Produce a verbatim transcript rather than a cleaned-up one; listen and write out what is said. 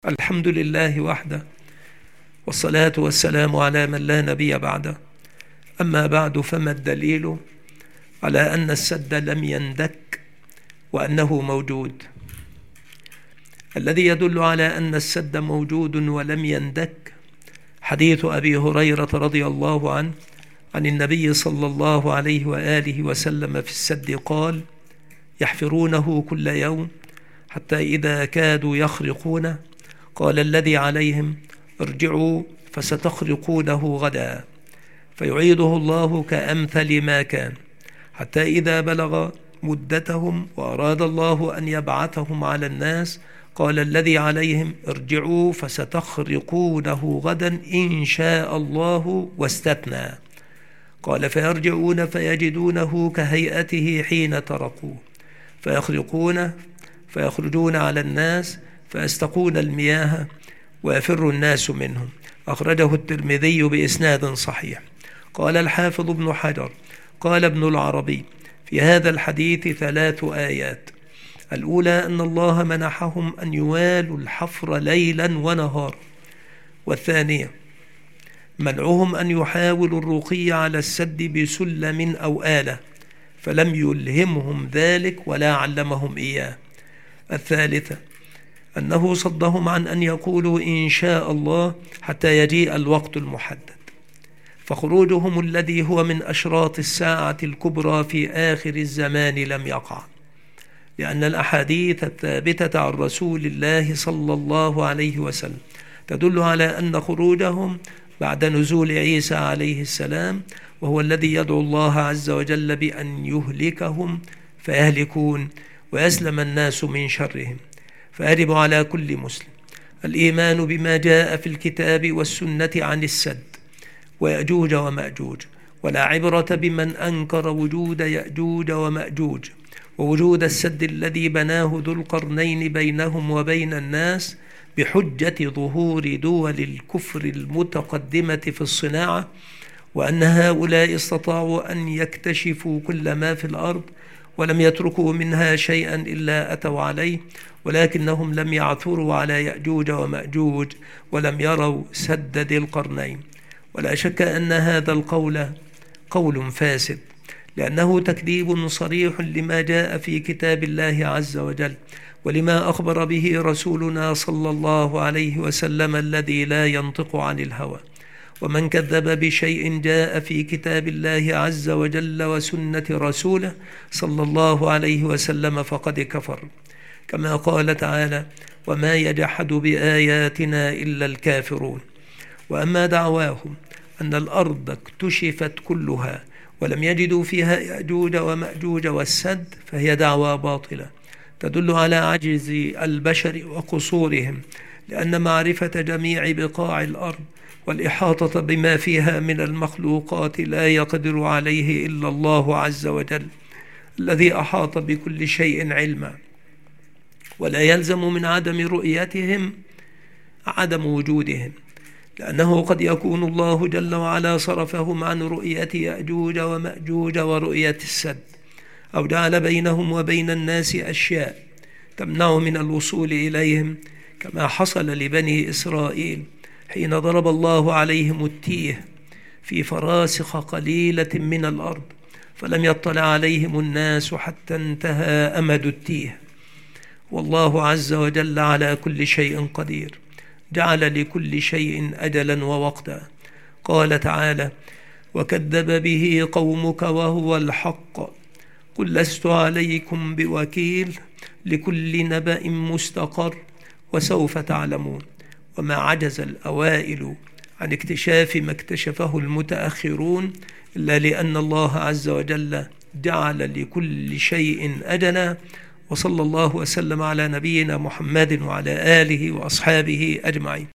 الحمد لله وحده، والصلاة والسلام على من لا نبي بعده. أما بعد، فما الدليل على أن السد لم يندك وأنه موجود؟ الذي يدل على أن السد موجود ولم يندك حديث أبي هريرة رضي الله عنه عن النبي صلى الله عليه وآله وسلم في السد قال: يحفرونه كل يوم حتى إذا كادوا يخرقونه قال الذي عليهم: ارجعوا فستخرقونه غدا، فيعيده الله كأمثل ما كان، حتى إذا بلغ مدتهم وأراد الله أن يبعثهم على الناس قال الذي عليهم: ارجعوا فستخرقونه غدا إن شاء الله، واستثنى. قال: فيرجعون فيجدونه كهيئته حين تركوه، فيخرقونه فيخرجون على الناس فيستقون المياه ويفر الناس منهم. أخرجه الترمذي بإسناد صحيح. قال الحافظ ابن حجر: قال ابن العربي: في هذا الحديث ثلاث آيات. الأولى أن الله منحهم أن يوالوا الحفر ليلا ونهارا، والثانية منعهم أن يحاولوا الرقي على السد بسلم أو آلة، فلم يلهمهم ذلك ولا علمهم إياه. الثالثة أنه صدهم عن أن يقولوا إن شاء الله حتى يجيء الوقت المحدد، فخروجهم الذي هو من أشراط الساعة الكبرى في آخر الزمان لم يقع، لأن الأحاديث الثابتة عن رسول الله صلى الله عليه وسلم تدل على أن خروجهم بعد نزول عيسى عليه السلام، وهو الذي يدعو الله عز وجل بأن يهلكهم فيهلكون ويسلم الناس من شرهم. فيجب على كل مسلم الإيمان بما جاء في الكتاب والسنة عن السد ويأجوج ومأجوج، ولا عبرة بمن أنكر وجود يأجوج ومأجوج ووجود السد الذي بناه ذو القرنين بينهم وبين الناس بحجة ظهور دول الكفر المتقدمة في الصناعة، وأن هؤلاء استطاعوا أن يكتشفوا كل ما في الأرض ولم يتركوا منها شيئا إلا أتوا عليه، ولكنهم لم يعثروا على يأجوج ومأجوج ولم يروا سد ذي القرنين. ولا شك أن هذا القول قول فاسد، لأنه تكذيب صريح لما جاء في كتاب الله عز وجل ولما أخبر به رسولنا صلى الله عليه وسلم الذي لا ينطق عن الهوى. ومن كذب بشيء جاء في كتاب الله عز وجل وسنة رسوله صلى الله عليه وسلم فقد كفر، كما قال تعالى: وما يجحد بآياتنا إلا الكافرون. وأما دعواهم أن الأرض اكتشفت كلها ولم يجدوا فيها يأجوج ومأجوج والسد فهي دعوى باطلة تدل على عجز البشر وقصورهم، لأن معرفة جميع بقاع الأرض والإحاطة بما فيها من المخلوقات لا يقدر عليه إلا الله عز وجل الذي أحاط بكل شيء علما. ولا يلزم من عدم رؤيتهم عدم وجودهم، لأنه قد يكون الله جل وعلا صرفهم عن رؤية يأجوج ومأجوج ورؤية السد، أو جعل بينهم وبين الناس أشياء تمنع من الوصول إليهم، كما حصل لبني إسرائيل حين ضرب الله عليهم التيه في فراسخ قليلة من الأرض فلم يطلع عليهم الناس حتى انتهى أمد التيه. والله عز وجل على كل شيء قدير، جعل لكل شيء أجلا ووقتا. قال تعالى: وكذب به قومك وهو الحق قل لست عليكم بوكيل لكل نبأ مستقر وسوف تعلمون. وما عجز الأوائل عن اكتشاف ما اكتشفه المتأخرون إلا لأن الله عز وجل جعل لكل شيء أجلا. وصلى الله وسلم على نبينا محمد وعلى آله وأصحابه أجمعين.